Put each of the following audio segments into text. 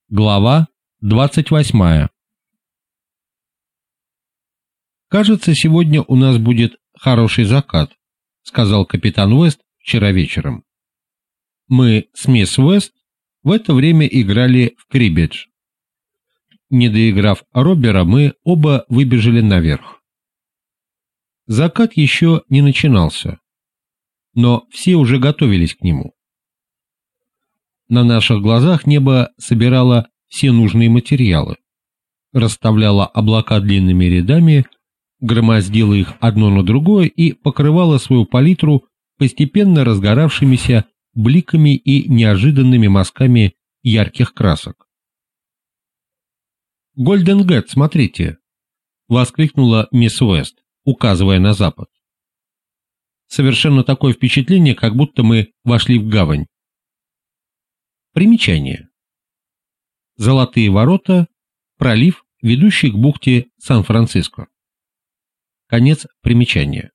Глава 28. «Кажется, сегодня у нас будет хороший закат», — сказал капитан Уэст вчера вечером. Мы с мисс Уэст в это время играли в криббедж. Не доиграв Роббера, мы оба выбежали наверх. Закат еще не начинался, но все уже готовились к нему. На наших глазах небо собирало все нужные материалы, расставляло облака длинными рядами, громоздило их одно на другое и покрывало свою палитру постепенно разгоравшимися бликами и неожиданными мазками ярких красок. «Гольден Гэт, смотрите!» — воскликнула мисс Уэст, указывая на запад. «Совершенно такое впечатление, как будто мы вошли в гавань». Примечание. Золотые ворота, пролив, ведущий к бухте Сан-Франциско. Конец примечания.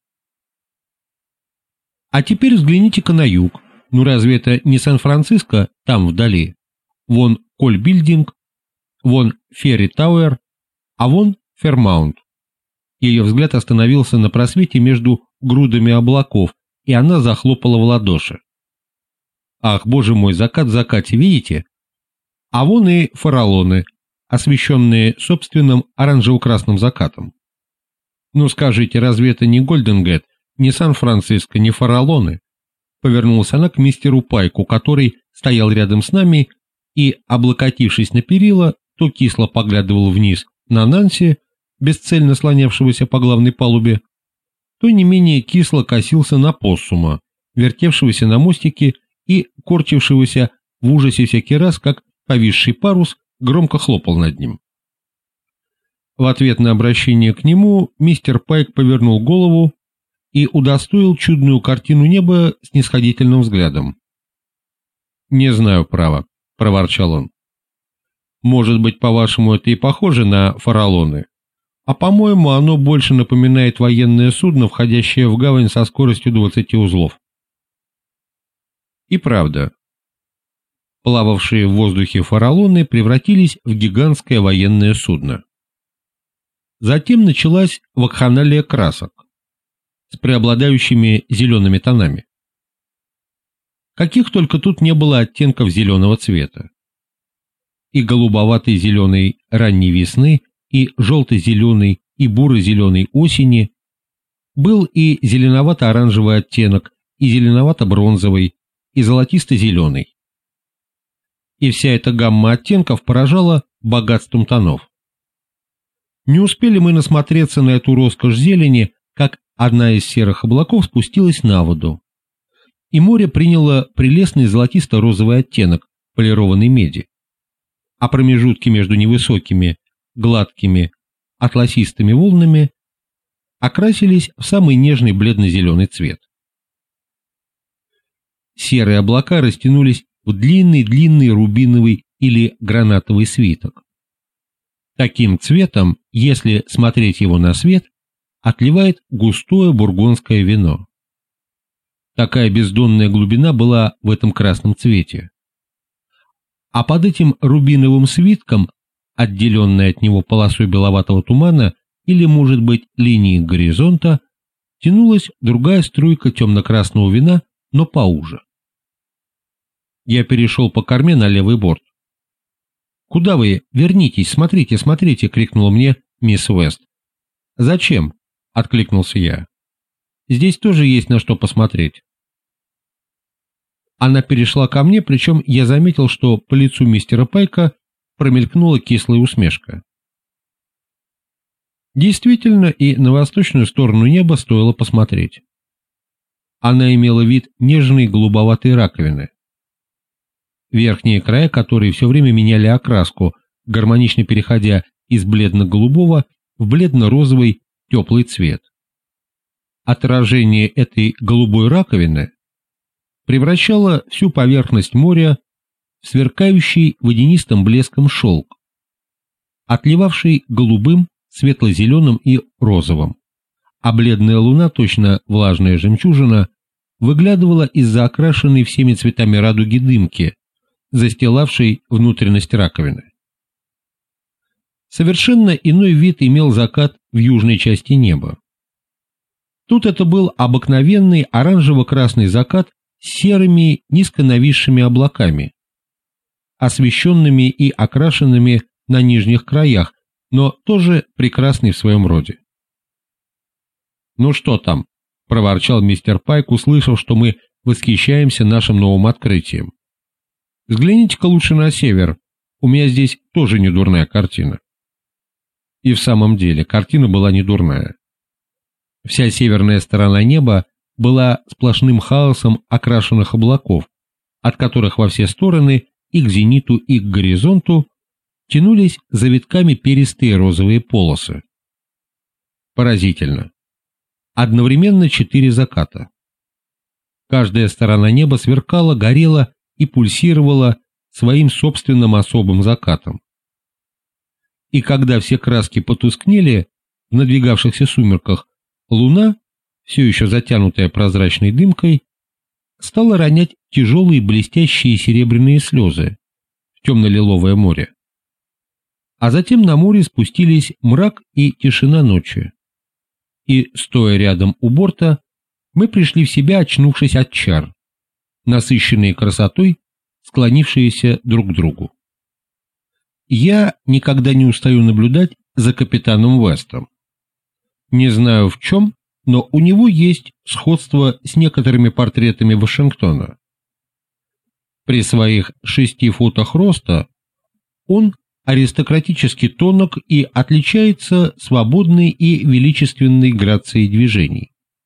А теперь взгляните-ка на юг. Ну разве это не Сан-Франциско там вдали? Вон Коль-Билдинг, вон Ферри-Тауэр, а вон Фермаунт. Ее взгляд остановился на просвете между грудами облаков, и она захлопала в ладоши. Ах, боже мой, закат в закате, видите? А вон и фаралоны, освещенные собственным оранжево-красным закатом. Ну скажите, разве это не Гольден Гэт, не Сан-Франциско, не фаралоны? Повернулась она к мистеру Пайку, который стоял рядом с нами и, облокотившись на перила, то кисло поглядывал вниз на Нанси, бесцельно слонявшегося по главной палубе, то не менее кисло косился на Поссума, вертевшегося на мостике и корчившегося в ужасе всякий раз, как повисший парус громко хлопал над ним. В ответ на обращение к нему мистер Пайк повернул голову и удостоил чудную картину неба снисходительным взглядом. «Не знаю, право», — проворчал он. «Может быть, по-вашему, это и похоже на фаралоны, а по-моему, оно больше напоминает военное судно, входящее в гавань со скоростью 20 узлов». И правда, плававшие в воздухе фаралоны превратились в гигантское военное судно. Затем началась вакханалия красок с преобладающими зелеными тонами. Каких только тут не было оттенков зеленого цвета. И голубоватый зеленый ранней весны, и желто-зеленый, и буро-зеленый осени, был и зеленовато-оранжевый оттенок, и зеленовато-бронзовый, и золотисто-зеленый. И вся эта гамма оттенков поражала богатством тонов. Не успели мы насмотреться на эту роскошь зелени, как одна из серых облаков спустилась на воду, и море приняло прелестный золотисто-розовый оттенок полированной меди, а промежутки между невысокими, гладкими, атласистыми волнами окрасились в самый нежный бледно-зеленый цвет. Серые облака растянулись в длинный-длинный рубиновый или гранатовый свиток. Таким цветом, если смотреть его на свет, отливает густое бургундское вино. Такая бездонная глубина была в этом красном цвете. А под этим рубиновым свитком, отделенной от него полосой беловатого тумана или, может быть, линией горизонта, тянулась другая струйка темно-красного вина, но поуже. Я перешел по корме на левый борт. «Куда вы? Вернитесь, смотрите, смотрите!» — крикнула мне мисс Уэст. «Зачем?» — откликнулся я. «Здесь тоже есть на что посмотреть». Она перешла ко мне, причем я заметил, что по лицу мистера Пайка промелькнула кислая усмешка. Действительно, и на восточную сторону неба стоило посмотреть. Она имела вид нежной голубоватой раковины, верхние края которой все время меняли окраску, гармонично переходя из бледно-голубого в бледно-розовый теплый цвет. Отражение этой голубой раковины превращало всю поверхность моря в сверкающий водянистым блеском шелк, отливавший голубым, светло-зеленым и розовым, а бледная луна, точно влажная жемчужина, выглядывала из-за окрашенной всеми цветами радуги дымки, застилавшей внутренность раковины. Совершенно иной вид имел закат в южной части неба. Тут это был обыкновенный оранжево-красный закат с серыми низко нависшими облаками, освещенными и окрашенными на нижних краях, но тоже прекрасный в своем роде. «Ну что там?» — проворчал мистер Пайк, услышав, что мы восхищаемся нашим новым открытием. «Взгляните-ка лучше на север, у меня здесь тоже недурная картина». И в самом деле картина была недурная. Вся северная сторона неба была сплошным хаосом окрашенных облаков, от которых во все стороны и к зениту, и к горизонту тянулись завитками перистые розовые полосы. Поразительно. Одновременно 4 заката. Каждая сторона неба сверкала, горела и пульсировала своим собственным особым закатом. И когда все краски потускнели в надвигавшихся сумерках, луна, все еще затянутая прозрачной дымкой, стала ронять тяжелые блестящие серебряные слезы в темно-лиловое море. А затем на море спустились мрак и тишина ночи. И, стоя рядом у борта, мы пришли в себя, очнувшись от чар, насыщенные красотой, склонившиеся друг к другу. Я никогда не устаю наблюдать за капитаном Вестом. Не знаю в чем, но у него есть сходство с некоторыми портретами Вашингтона. При своих 6 футах роста он аристократически тонок и отличается свободной и величественной грацией движений.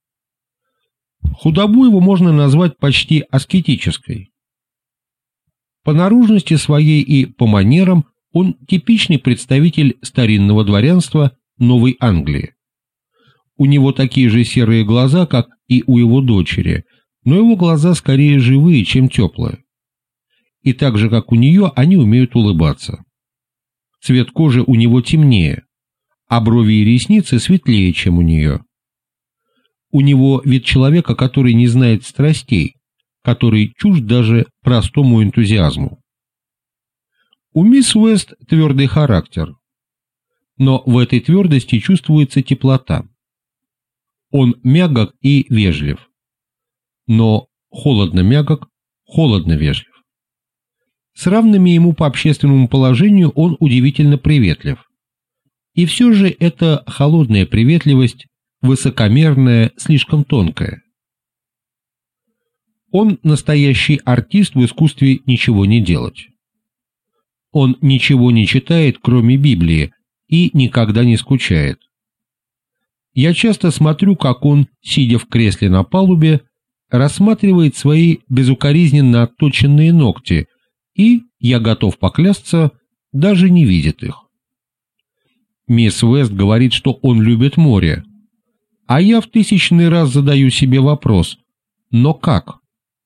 Худобу его можно назвать почти аскетической. По наружности своей и по манерам он типичный представитель старинного дворянства Новой Англии. У него такие же серые глаза, как и у его дочери, но его глаза скорее живые, чем теплые. И так же, как у нее, они умеют улыбаться. Цвет кожи у него темнее, а брови и ресницы светлее, чем у нее. У него вид человека, который не знает страстей, который чужд даже простому энтузиазму. У мисс Уэст твердый характер, но в этой твердости чувствуется теплота. Он мягок и вежлив, но холодно мягок, холодно вежлив. С равными ему по общественному положению он удивительно приветлив. И все же эта холодная приветливость, высокомерная, слишком тонкая. Он настоящий артист в искусстве ничего не делать. Он ничего не читает, кроме Библии, и никогда не скучает. Я часто смотрю, как он, сидя в кресле на палубе, рассматривает свои безукоризненно отточенные ногти, и, я готов поклясться, даже не видит их. Мисс Уэст говорит, что он любит море, а я в 1000-й раз задаю себе вопрос: но как?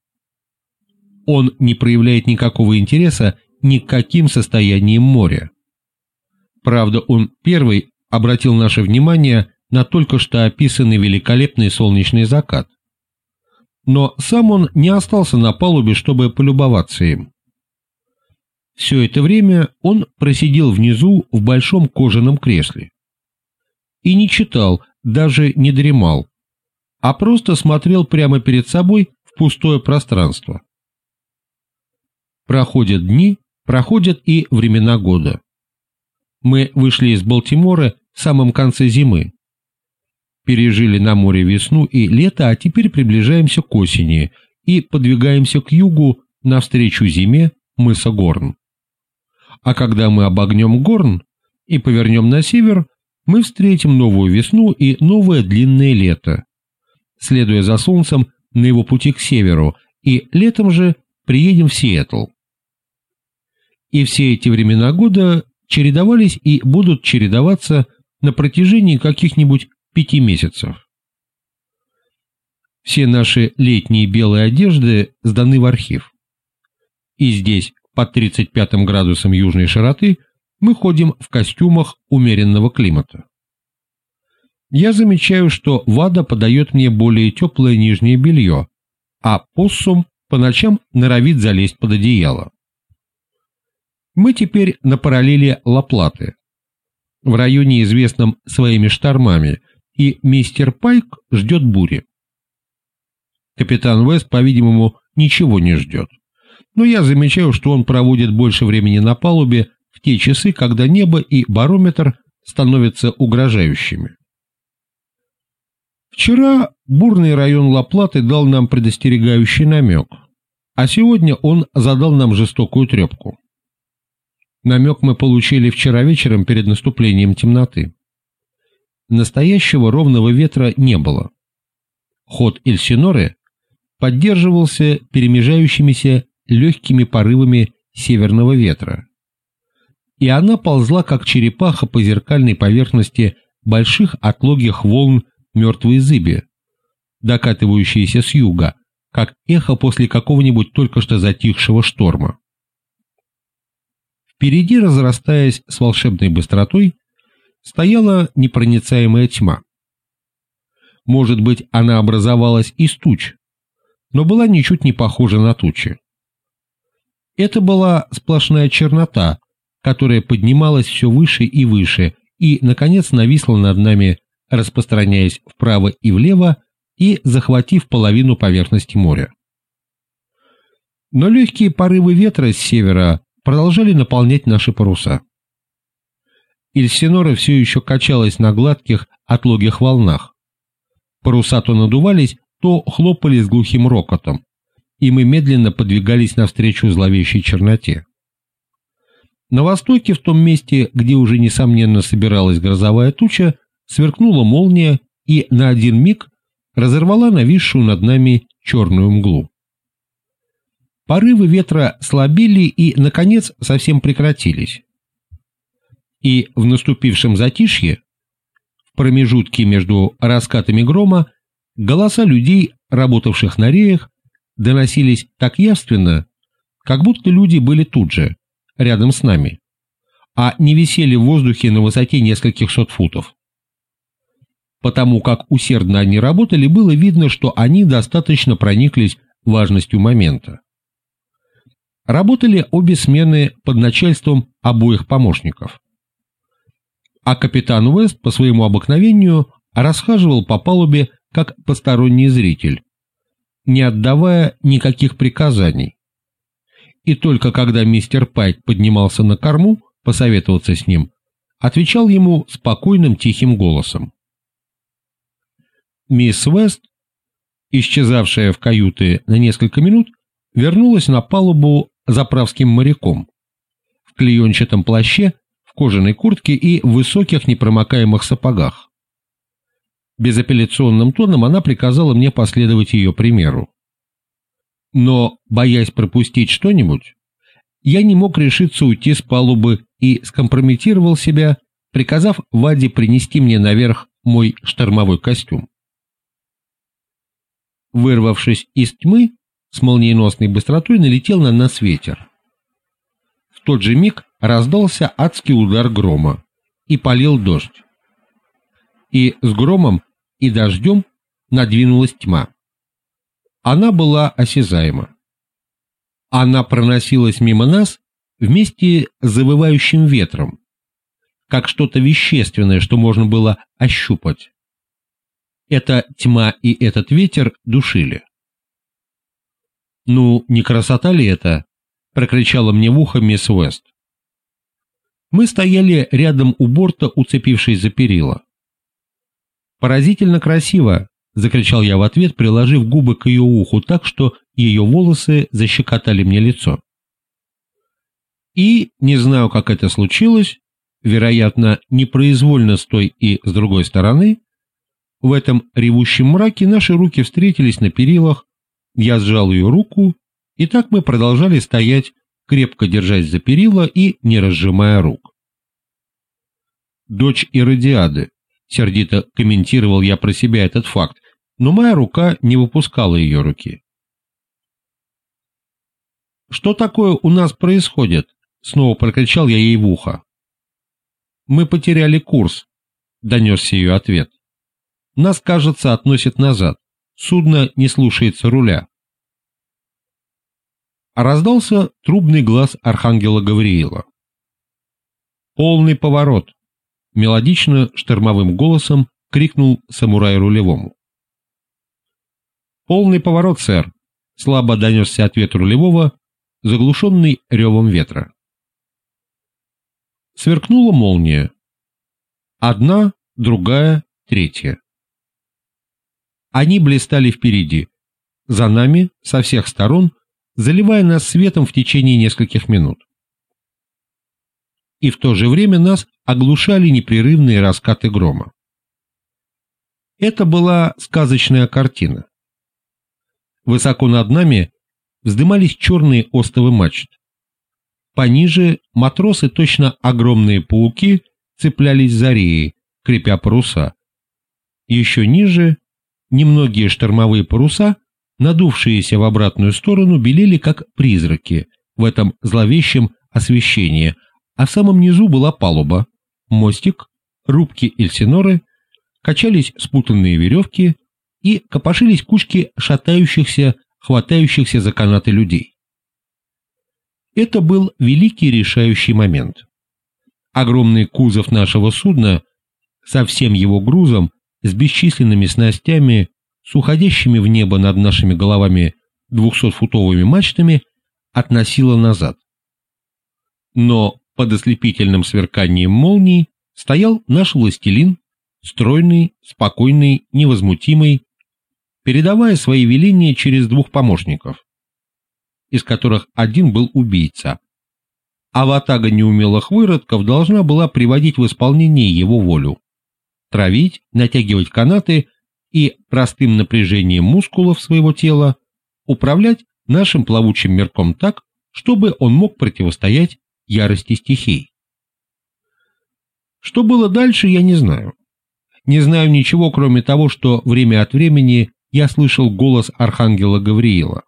Он не проявляет никакого интереса ни к каким состояниям моря. Правда, он первый обратил наше внимание на только что описанный великолепный солнечный закат. Но сам он не остался на палубе, чтобы полюбоваться им. Все это время он просидел внизу в большом кожаном кресле. И не читал, даже не дремал, а просто смотрел прямо перед собой в пустое пространство. Проходят дни, проходят и времена года. Мы вышли из Балтимора в самом конце зимы. Пережили на море весну и лето, а теперь приближаемся к осени и подвигаемся к югу навстречу зиме мыса Горн. А когда мы обогнем Горн и повернем на север, мы встретим новую весну и новое длинное лето, следуя за солнцем на его пути к северу, и летом же приедем в Сиэтл. И все эти времена года чередовались и будут чередоваться на протяжении каких-нибудь 5 месяцев. Все наши летние белые одежды сданы в архив. И здесь, под 35 градусом южной широты, мы ходим в костюмах умеренного климата. Я замечаю, что Вада подает мне более теплое нижнее белье, а Поссум по ночам норовит залезть под одеяло. Мы теперь на параллели Ла-Платы, в районе, известном своими штормами, и мистер Пайк ждет бури. Капитан Уэст, по-видимому, ничего не ждет, но я замечаю, что он проводит больше времени на палубе в те часы, когда небо и барометр становятся угрожающими. Вчера бурный район Ла-Платы дал нам предостерегающий намек, а сегодня он задал нам жестокую трепку. Намек мы получили вчера вечером перед наступлением темноты. Настоящего ровного ветра не было. Ход Эльсиноры поддерживался перемежающимися легкими порывами северного ветра, и она ползла, как черепаха, по зеркальной поверхности больших отлогих волн мертвой зыби, докатывающиеся с юга, как эхо после какого-нибудь только что затихшего шторма. Впереди, разрастаясь с волшебной быстротой, стояла непроницаемая тьма. Может быть, она образовалась из туч, но была ничуть не похожа на тучи. Это была сплошная чернота, которая поднималась все выше и выше и, наконец, нависла над нами, распространяясь вправо и влево и захватив половину поверхности моря. Но легкие порывы ветра с севера продолжали наполнять наши паруса. Эльсинора все еще качалась на гладких, отлогих волнах. Паруса то надувались, то хлопали с глухим рокотом, и мы медленно подвигались навстречу зловещей черноте. На востоке, в том месте, где уже несомненно собиралась грозовая туча, сверкнула молния и на один миг разорвала нависшую над нами черную мглу. Порывы ветра слабели и, наконец, совсем прекратились. И в наступившем затишье, в промежутке между раскатами грома, голоса людей, работавших на реях, доносились так явственно, как будто люди были тут же, рядом с нами, а не висели в воздухе на высоте нескольких сот футов. Потому как усердно они работали, было видно, что они достаточно прониклись важностью момента. Работали обе смены под начальством обоих помощников. А капитан Уэст по своему обыкновению расхаживал по палубе как посторонний зритель, не отдавая никаких приказаний. И только когда мистер Пайк поднимался на корму посоветоваться с ним, отвечал ему спокойным тихим голосом. Мисс Уэст, исчезавшая в каюты на несколько минут, вернулась на палубу заправским моряком в клеенчатом плаще, в кожаной куртке и в высоких непромокаемых сапогах. Безапелляционным тоном она приказала мне последовать ее примеру. Но, боясь пропустить что-нибудь, я не мог решиться уйти с палубы и скомпрометировал себя, приказав Ваде принести мне наверх мой штормовой костюм. Вырвавшись из тьмы, с молниеносной быстротой налетел на нас ветер. В тот же миг раздался адский удар грома, и полил дождь. И с громом и дождем надвинулась тьма. Она была осязаема. Она проносилась мимо нас вместе с завывающим ветром, как что-то вещественное, что можно было ощупать. Эта тьма и этот ветер душили. «Ну, не красота ли это?» — прокричала мне в ухо мисс Уэст. Мы стояли рядом у борта, уцепившись за перила. «Поразительно красиво!» — закричал я в ответ, приложив губы к ее уху так, что ее волосы защекотали мне лицо. И, не знаю, как это случилось, вероятно, непроизвольно с той и с другой стороны, в этом ревущем мраке наши руки встретились на перилах, я сжал ее руку, и так мы продолжали стоять, крепко держась за перила и не разжимая рук. «Дочь Иродиады», — сердито комментировал я про себя этот факт, но моя рука не выпускала ее руки. «Что такое у нас происходит?» — снова прокричал я ей в ухо. «Мы потеряли курс», — донесся ее ответ. «Нас, кажется, относят назад. Судно не слушается руля». раздался трубный глас архангела Гавриила. «Полный поворот!» — мелодично штормовым голосом крикнул самурай рулевому. «Полный поворот, сэр!» — слабо донесся ответ рулевого, заглушенный ревом ветра. Сверкнула молния. Одна, другая, третья. Они блистали впереди, за нами, со всех сторон, заливая нас светом в течение нескольких минут. И в то же время нас оглушали непрерывные раскаты грома. Это была сказочная картина. Высоко над нами вздымались черные остовы мачт. Пониже матросы, точно огромные пауки, цеплялись за реи, крепя паруса. Еще ниже немногие штормовые паруса, надувшиеся в обратную сторону, белели как призраки в этом зловещем освещении, а в самом низу была палуба, мостик, рубки Эльсиноры, качались спутанные веревки и копошились кучки шатающихся, хватающихся за канаты людей. Это был великий решающий момент. Огромный кузов нашего судна со всем его грузом, с бесчисленными снастями, с уходящими в небо над нашими головами 200-футовыми мачтами, относило назад. Но под ослепительным сверканием молний стоял наш властелин, стройный, спокойный, невозмутимый, передавая свои веления через двух помощников, из которых один был убийца, а ватага неумелых выродков должна была приводить в исполнение его волю, травить, натягивать канаты и простым напряжением мускулов своего тела управлять нашим плавучим мирком так, чтобы он мог противостоять ярости стихий. Что было дальше, я не знаю. Не знаю ничего, кроме того, что время от времени я слышал голос архангела Гавриила.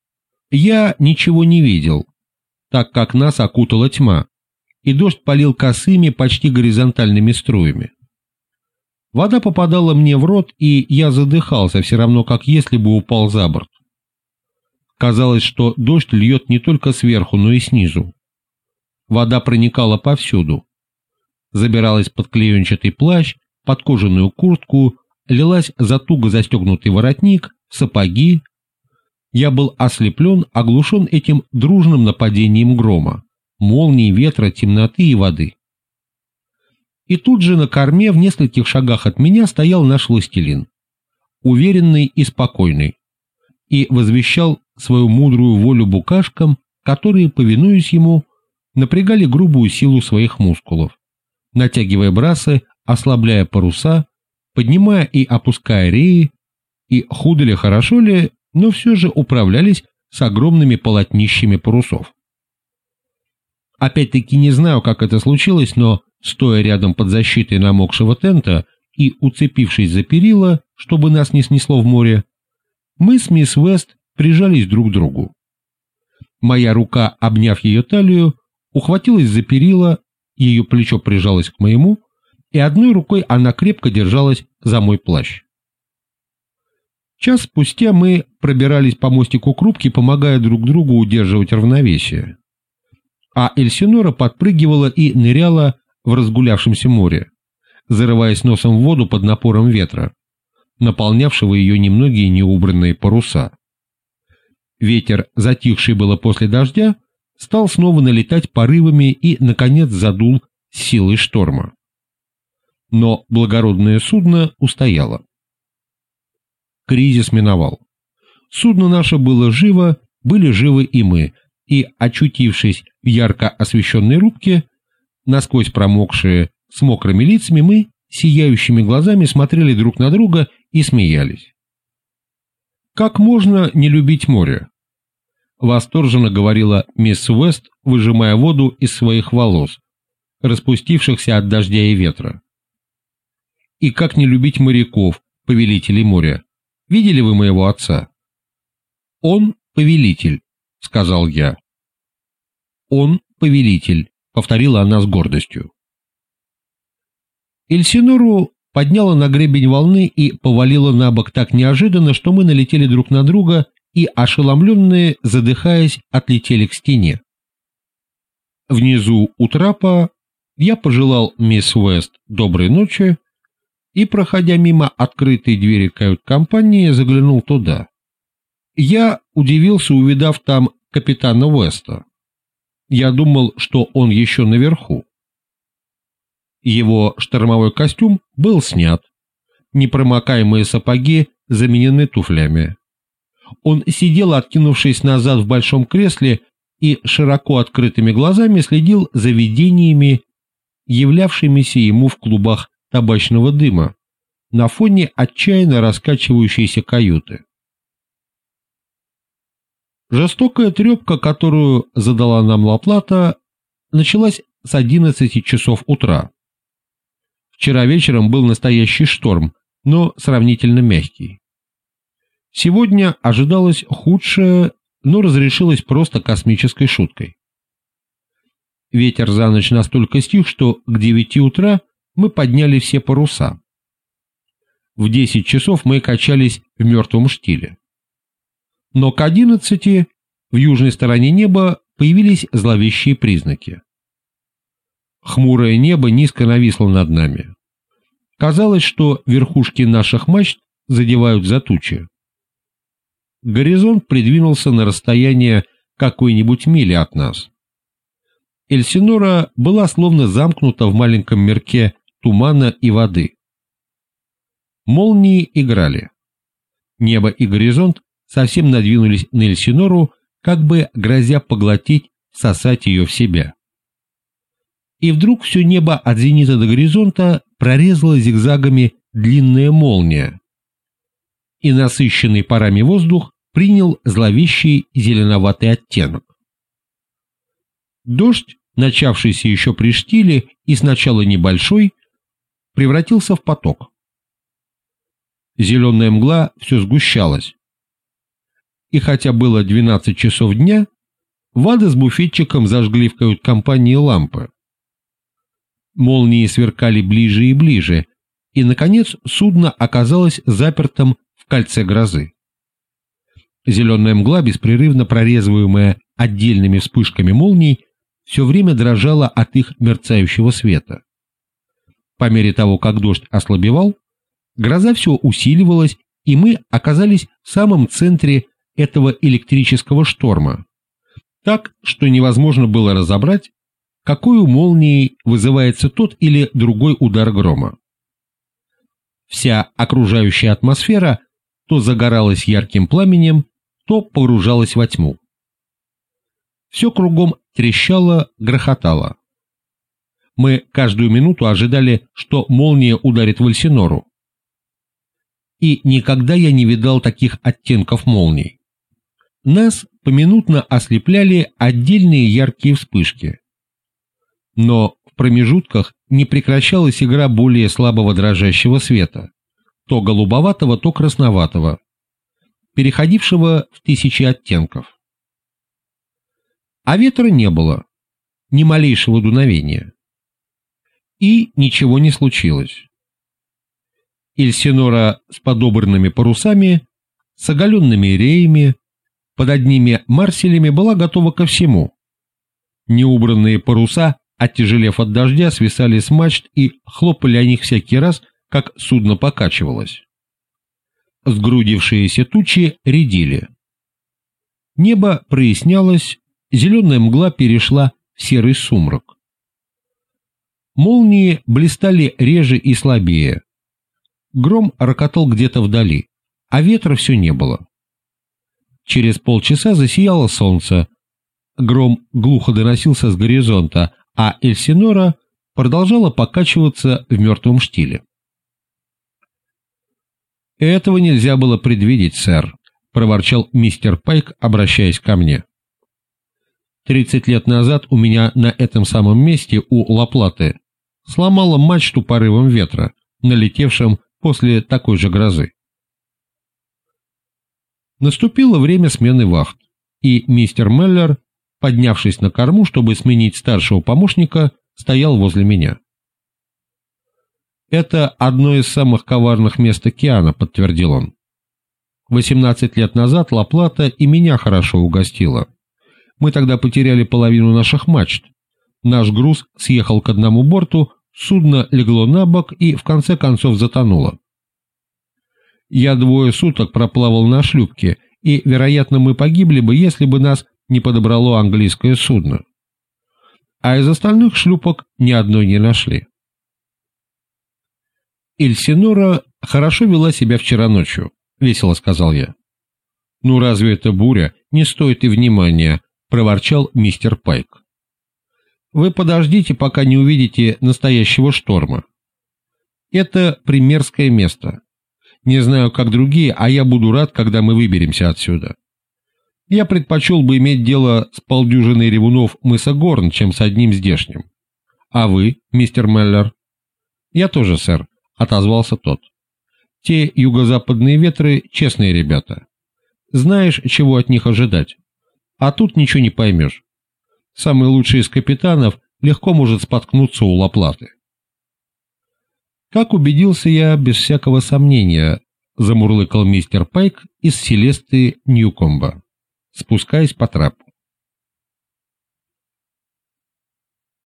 Я ничего не видел, так как нас окутала тьма, и дождь полил косыми, почти горизонтальными струями. Вода попадала мне в рот, и я задыхался, все равно как если бы упал за борт. Казалось, что дождь льет не только сверху, но и снизу. Вода проникала повсюду. Забиралась под клеенчатый плащ, под кожаную куртку, лилась за туго застегнутый воротник, в сапоги. Я был ослеплен, оглушен этим дружным нападением грома, молний, ветра, темноты и воды. И тут же на корме в нескольких шагах от меня стоял наш властелин, уверенный и спокойный, и возвещал свою мудрую волю букашкам, которые, повинуясь ему, напрягали грубую силу своих мускулов, натягивая брасы, ослабляя паруса, поднимая и опуская реи, и худо ли, хорошо ли, но все же управлялись с огромными полотнищами парусов. Опять-таки не знаю, как это случилось, но, стоя рядом под защитой намокшего тента и уцепившись за перила, чтобы нас не снесло в море, мы с мисс Вест прижались друг к другу. Моя рука, обняв ее талию, ухватилась за перила, ее плечо прижалось к моему, и одной рукой она крепко держалась за мой плащ. Час спустя мы пробирались по мостику к рубке, помогая друг другу удерживать равновесие. А Эльсинора подпрыгивала и ныряла в разгулявшемся море, зарываясь носом в воду под напором ветра, наполнявшего ее немногие неубранные паруса. Ветер, затихший было после дождя, стал снова налетать порывами и, наконец, задул с силой шторма. Но благородное судно устояло. Кризис миновал. Судно наше было живо, были живы и мы, и, очутившись в ярко освещенной рубке, насквозь промокшие, с мокрыми лицами, мы сияющими глазами смотрели друг на друга и смеялись. «Как можно не любить море?» — восторженно говорила мисс Уэст, выжимая воду из своих волос, распустившихся от дождя и ветра. «И как не любить моряков, повелителей моря? Видели вы моего отца?» «Он повелитель», — сказал я. «Он повелитель», — повторила она с гордостью. Эльсинору подняла на гребень волны и повалила на бок так неожиданно, что мы налетели друг на друга и, ошеломленные, задыхаясь, отлетели к стене. Внизу у трапа я пожелал мисс Уэст доброй ночи и, проходя мимо открытой двери кают-компании, заглянул туда. Я удивился, увидав там капитана Уэста. Я думал, что он еще наверху. Его штормовой костюм был снят, непромокаемые сапоги заменены туфлями. Он сидел, откинувшись назад в большом кресле, и широко открытыми глазами следил за видениями, являвшимися ему в клубах табачного дыма, на фоне отчаянно раскачивающейся каюты. Жестокая трепка, которую задала нам Ла Плата, началась с 11 часов утра. Вчера вечером был настоящий шторм, но сравнительно мягкий. Сегодня ожидалось худшее, но разрешилось просто космической шуткой. Ветер за ночь настолько стих, что к 9 утра мы подняли все паруса. В 10 часов мы качались в мертвом штиле. Но к 11 в южной стороне неба появились зловещие признаки. Хмурое небо низко нависло над нами. Казалось, что верхушки наших мачт задевают за тучи. Горизонт придвинулся на расстояние какой-нибудь мили от нас. Эльсинора была словно замкнута в маленьком мирке тумана и воды. Молнии играли. Небо и горизонт совсем надвинулись на Эльсинору, как бы грозя поглотить, всосать ее в себя. И вдруг все небо от зенита до горизонта прорезала зигзагами длинная молния, и насыщенный парами воздух принял зловещий зеленоватый оттенок. Дождь, начавшийся еще при штиле и сначала небольшой, превратился в поток. Зеленая мгла все сгущалась. И хотя было 12 часов дня, Вада с буфетчиком зажгли в кают-компании лампы. Молнии сверкали ближе и ближе, и, наконец, судно оказалось запертым в кольце грозы. Зеленая мгла, беспрерывно прорезываемая отдельными вспышками молний, все время дрожала от их мерцающего света. По мере того, как дождь ослабевал, гроза все усиливалась, и мы оказались в самом центре этого электрического шторма, так, что невозможно было разобрать, какой у молнии вызывается тот или другой удар грома. Вся окружающая атмосфера то загоралась ярким пламенем, то погружалась во тьму. Все кругом трещало, грохотало. Мы каждую минуту ожидали, что молния ударит в Эльсинору. И никогда я не видал таких оттенков молний. Нас поминутно ослепляли отдельные яркие вспышки. Но в промежутках не прекращалась игра более слабого дрожащего света, то голубоватого, то красноватого, переходившего в тысячи оттенков. А ветра не было, ни малейшего дуновения. И ничего не случилось. Эльсинора с подобранными парусами, с оголенными реями, под одними марселями была готова ко всему. Неубранные паруса, оттяжелев от дождя, свисали с мачт и хлопали о них всякий раз, как судно покачивалось. Сгрудившиеся тучи редели. Небо прояснялось, зеленая мгла перешла в серый сумрак. Молнии блистали реже и слабее. Гром рокотал где-то вдали, а ветра все не было. Через полчаса засияло солнце. Гром глухо доносился с горизонта, а Эльсинора продолжала покачиваться в мертвом штиле. «Этого нельзя было предвидеть, сэр», — проворчал мистер Пайк, обращаясь ко мне. 30 лет назад у меня на этом самом месте у Ла Платы сломало мачту порывом ветра, налетевшим после такой же грозы. Наступило время смены вахт, и мистер Меллер, поднявшись на корму, чтобы сменить старшего помощника, стоял возле меня. «Это одно из самых коварных мест океана», — подтвердил он. 18 лет назад Ла-Плата и меня хорошо угостила. Мы тогда потеряли половину наших мачт. Наш груз съехал к одному борту, судно легло на бок и в конце концов затонуло. Я 2 суток проплавал на шлюпке, и, вероятно, мы погибли бы, если бы нас не подобрало английское судно. А из остальных шлюпок ни одной не нашли. Эльсинора хорошо вела себя вчера ночью, весело сказал я. Ну разве это буря? Не стоит и внимания, проворчал мистер Пайк. Вы подождите, пока не увидите настоящего шторма. Это примерское место. Не знаю, как другие, а я буду рад, когда мы выберемся отсюда. Я предпочел бы иметь дело с полдюжиной ревунов мыса Горн, чем с одним здешним. А вы, мистер Меллер? Я тоже, сэр, отозвался тот. Те юго-западные ветры — честные ребята. Знаешь, чего от них ожидать. А тут ничего не поймешь. Самый лучший из капитанов легко может споткнуться у Ла-Платы. Как убедился я без всякого сомнения, замурлыкал мистер Пайк из Селесты Ньюкомба, спускаясь по трапу.